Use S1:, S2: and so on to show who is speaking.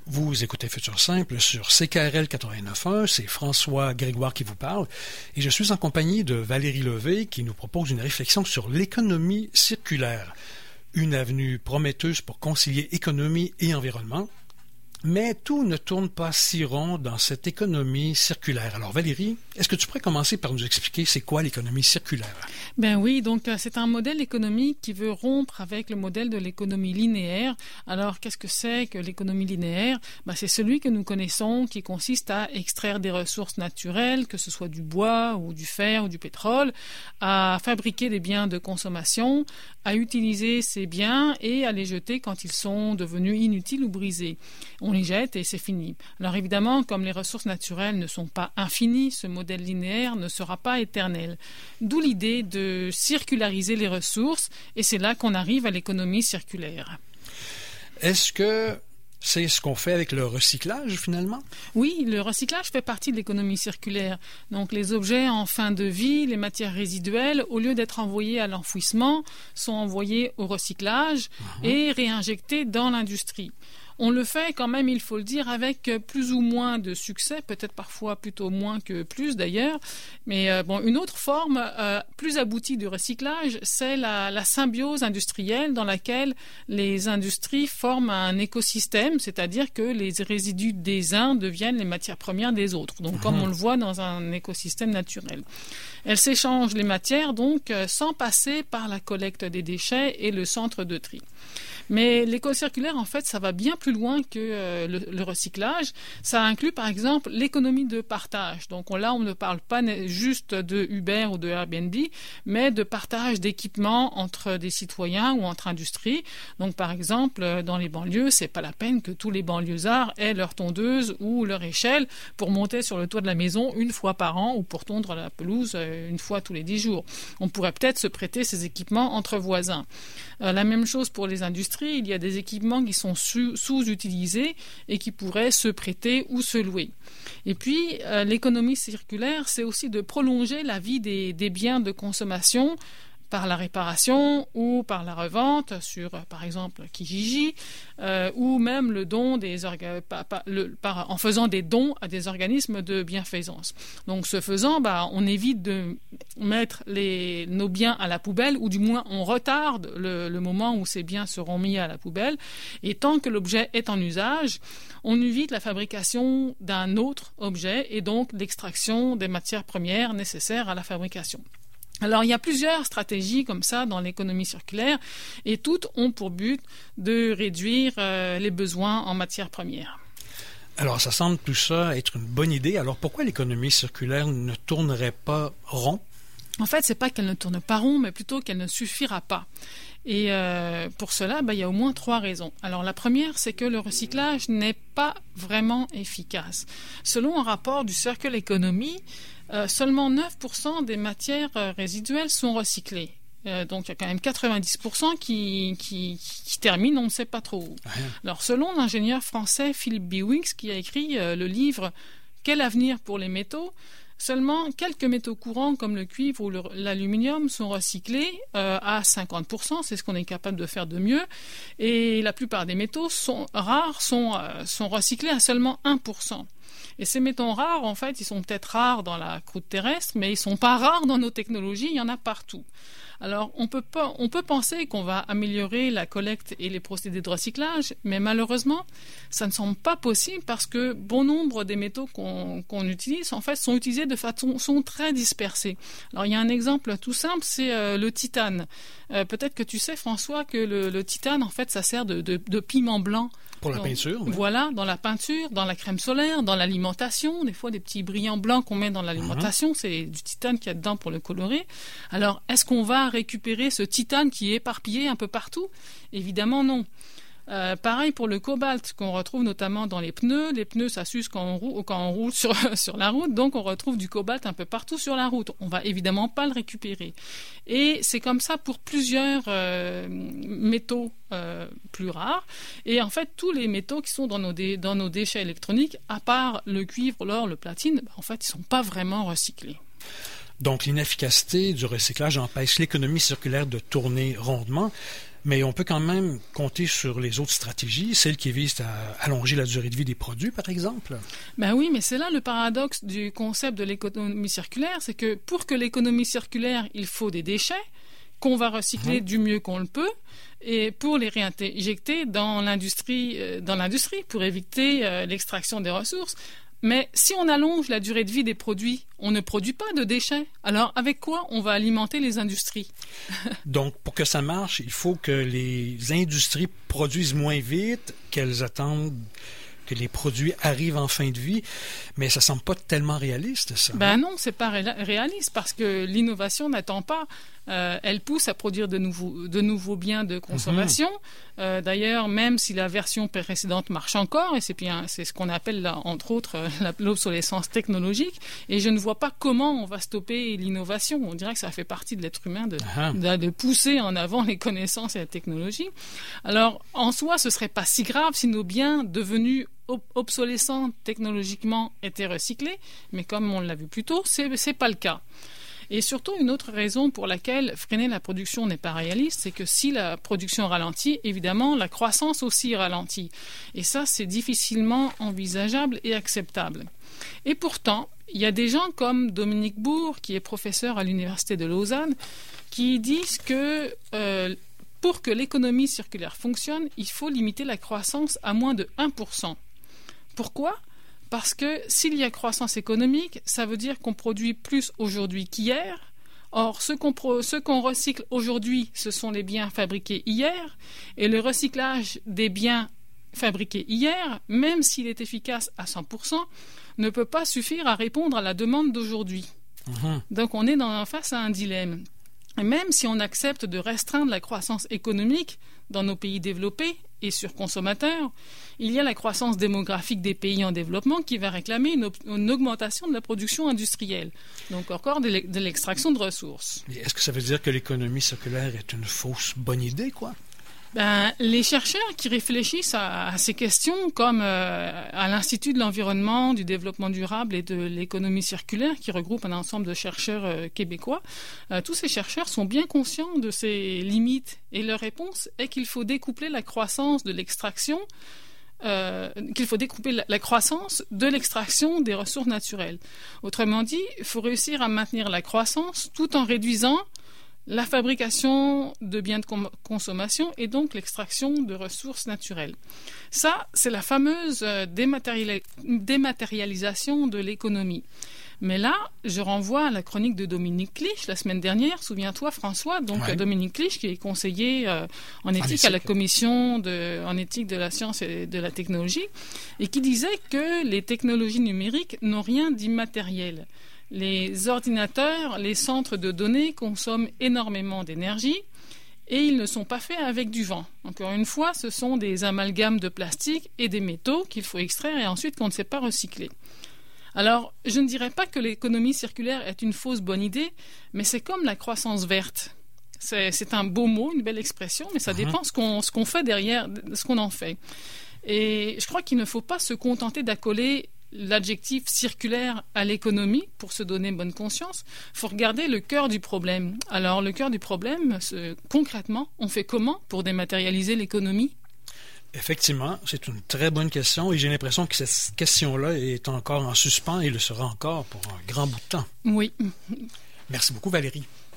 S1: Vous écoutez Futur Simple sur CKRL 89.1, c'est François Grégoire qui vous parle et je suis en compagnie de Valérie Levé qui nous propose une réflexion sur l'économie circulaire, une avenue prometteuse pour concilier économie et environnement. Mais tout ne tourne pas si rond dans cette économie circulaire. Alors Valérie, est-ce que tu pourrais commencer par nous expliquer c'est quoi l'économie circulaire?
S2: Ben oui, donc c'est un modèle économique qui veut rompre avec le modèle de l'économie linéaire. Alors qu'est-ce que c'est que l'économie linéaire? C'est celui que nous connaissons qui consiste à extraire des ressources naturelles, que ce soit du bois ou du fer ou du pétrole, à fabriquer des biens de consommation, à utiliser ces biens et à les jeter quand ils sont devenus inutiles ou brisés. On les jette et c'est fini. Alors évidemment, comme les ressources naturelles ne sont pas infinies, ce modèle linéaire ne sera pas éternel. D'où l'idée de circulariser les ressources et c'est là qu'on arrive à l'économie circulaire.
S1: Est-ce que c'est ce qu'on fait avec le recyclage finalement?
S2: Oui, le recyclage fait partie de l'économie circulaire. Donc les objets en fin de vie, les matières résiduelles, au lieu d'être envoyés à l'enfouissement, sont envoyés au recyclage et réinjectés dans l'industrie. On le fait quand même, il faut le dire, avec plus ou moins de succès, peut-être parfois plutôt moins que plus d'ailleurs. Mais une autre forme plus aboutie du recyclage, c'est la symbiose industrielle dans laquelle les industries forment un écosystème, c'est-à-dire que les résidus des uns deviennent les matières premières des autres. Donc comme on le voit dans un écosystème naturel. Elles s'échangent les matières donc sans passer par la collecte des déchets et le centre de tri. Mais l'éco-circulaire, en fait, ça va bien plus loin que le recyclage. Ça inclut, par exemple, l'économie de partage. Donc là, on ne parle pas juste de Uber ou de Airbnb, mais de partage d'équipements entre des citoyens ou entre industries. Donc, par exemple, dans les banlieues, c'est pas la peine que tous les banlieusards aient leur tondeuse ou leur échelle pour monter sur le toit de la maison une fois par an ou pour tondre la pelouse une fois tous les 10 jours. On pourrait peut-être se prêter ces équipements entre voisins. La même chose pour les industries. Il y a des équipements qui sont sous-utilisés et qui pourraient se prêter ou se louer. Et puis, l'économie circulaire, c'est aussi de prolonger la vie des biens de consommation par la réparation ou par la revente sur, par exemple, Kijiji, ou même le don en faisant des dons à des organismes de bienfaisance. Donc, ce faisant, on évite de mettre nos biens à la poubelle, ou du moins on retarde le moment où ces biens seront mis à la poubelle. Et tant que l'objet est en usage, on évite la fabrication d'un autre objet et donc l'extraction des matières premières nécessaires à la fabrication. Alors, il y a plusieurs stratégies comme ça dans l'économie circulaire et toutes ont pour but de réduire les besoins en matières premières.
S1: Alors, ça semble tout ça être une bonne idée. Alors, pourquoi l'économie circulaire ne tournerait pas rond?
S2: En fait, c'est pas qu'elle ne tourne pas rond, mais plutôt qu'elle ne suffira pas. Et pour cela, il y a au moins 3 raisons. Alors, la première, c'est que le recyclage n'est pas vraiment efficace. Selon un rapport du Circle Economy, seulement 9% des matières résiduelles sont recyclées. Donc, il y a quand même 90% qui terminent, on ne sait pas trop où. Alors, selon l'ingénieur français Philippe Biwix, qui a écrit le livre « Quel avenir pour les métaux ?», seulement quelques métaux courants comme le cuivre ou l'aluminium sont recyclés à 50%, c'est ce qu'on est capable de faire de mieux, et la plupart des métaux rares sont recyclés à seulement 1%. Et ces métaux rares, en fait, ils sont peut-être rares dans la croûte terrestre, mais ils ne sont pas rares dans nos technologies, il y en a partout. Alors, on peut penser qu'on va améliorer la collecte et les procédés de recyclage, mais malheureusement, ça ne semble pas possible parce que bon nombre des métaux qu'on utilise, en fait, sont utilisés de façon très dispersée. Alors, il y a un exemple tout simple, c'est le titane. Peut-être que tu sais, François, que le titane, en fait, ça sert de piment blanc.
S1: Pour la peinture, oui.
S2: Voilà, dans la peinture, dans la crème solaire, dans l'alimentation. Des fois, des petits brillants blancs qu'on met dans l'alimentation, c'est du titane qu'il y a dedans pour le colorer. Alors, est-ce qu'on va récupérer ce titane qui est éparpillé un peu partout? Évidemment, non. Pareil pour le cobalt qu'on retrouve notamment dans les pneus. Les pneus, ça s'use quand on roule sur la route, donc on retrouve du cobalt un peu partout sur la route. On va évidemment pas le récupérer. Et c'est comme ça pour plusieurs métaux plus rares. Et en fait, tous les métaux qui sont dans nos déchets électroniques, à part le cuivre, l'or, le platine, en fait, ils sont pas vraiment recyclés.
S1: Donc, l'inefficacité du recyclage empêche l'économie circulaire de tourner rondement. Mais on peut quand même compter sur les autres stratégies, celles qui visent à allonger la durée de vie des produits, par exemple.
S2: Ben oui, mais c'est là le paradoxe du concept de l'économie circulaire, c'est que pour que l'économie circulaire, il faut des déchets qu'on va recycler du mieux qu'on le peut, et pour les réinjecter dans l'industrie pour éviter l'extraction des ressources. Mais si on allonge la durée de vie des produits, on ne produit pas de déchets. Alors, avec quoi on va alimenter les industries?
S1: Donc, pour que ça marche, il faut que les industries produisent moins vite, qu'elles attendent que les produits arrivent en fin de vie, mais ça semble pas tellement réaliste, ça.
S2: Ben non, c'est pas réaliste, parce que l'innovation n'attend pas. Elle pousse à produire de nouveaux biens de consommation. D'ailleurs, même si la version précédente marche encore, et c'est ce qu'on appelle, là, entre autres, l'obsolescence technologique, et je ne vois pas comment on va stopper l'innovation. On dirait que ça fait partie de l'être humain de pousser en avant les connaissances et la technologie. Alors, en soi, ce serait pas si grave si nos biens devenus obsolescents technologiquement étaient recyclés, mais comme on l'a vu plus tôt, c'est pas le cas. Et surtout, une autre raison pour laquelle freiner la production n'est pas réaliste, c'est que si la production ralentit, évidemment, la croissance aussi ralentit. Et ça, c'est difficilement envisageable et acceptable. Et pourtant, il y a des gens comme Dominique Bourg, qui est professeur à l'Université de Lausanne, qui disent que pour que l'économie circulaire fonctionne, il faut limiter la croissance à moins de 1%. Pourquoi ? Parce que s'il y a croissance économique, ça veut dire qu'on produit plus aujourd'hui qu'hier. Or, ce qu'on recycle aujourd'hui, ce sont les biens fabriqués hier. Et le recyclage des biens fabriqués hier, même s'il est efficace à 100%, ne peut pas suffire à répondre à la demande d'aujourd'hui. Donc, on est face à un dilemme. Et même si on accepte de restreindre la croissance économique dans nos pays développés et surconsommateurs, il y a la croissance démographique des pays en développement qui va réclamer une augmentation de la production industrielle, donc encore de l'extraction de ressources.
S1: Mais est-ce que ça veut dire que l'économie circulaire est une fausse bonne idée, quoi?
S2: Les chercheurs qui réfléchissent à ces questions, comme à l'Institut de l'environnement, du développement durable et de l'économie circulaire, qui regroupe un ensemble de chercheurs québécois, tous ces chercheurs sont bien conscients de ces limites. Et leur réponse est qu'il faut découpler la croissance de l'extraction, la croissance de l'extraction des ressources naturelles. Autrement dit, il faut réussir à maintenir la croissance tout en réduisant la fabrication de biens de consommation et donc l'extraction de ressources naturelles. Ça, c'est la fameuse dématérialisation de l'économie. Mais là, je renvoie à la chronique de Dominique Clich la semaine dernière. Souviens-toi, François, Dominique Clich, qui est conseiller en éthique à la commission en éthique de la science et de la technologie, et qui disait que les technologies numériques n'ont rien d'immatériel. Les ordinateurs, les centres de données consomment énormément d'énergie et ils ne sont pas faits avec du vent. Encore une fois, ce sont des amalgames de plastique et des métaux qu'il faut extraire et ensuite qu'on ne sait pas recycler. Alors, je ne dirais pas que l'économie circulaire est une fausse bonne idée, mais c'est comme la croissance verte. C'est un beau mot, une belle expression, mais ça dépend ce qu'on fait derrière, ce qu'on en fait. Et je crois qu'il ne faut pas se contenter d'accoler l'adjectif circulaire à l'économie pour se donner bonne conscience. Il faut regarder le cœur du problème. Alors, le cœur du problème, concrètement, on fait comment pour dématérialiser l'économie?
S1: Effectivement, c'est une très bonne question et j'ai l'impression que cette question-là est encore en suspens et le sera encore pour un grand bout de temps.
S2: Oui.
S1: Merci beaucoup, Valérie.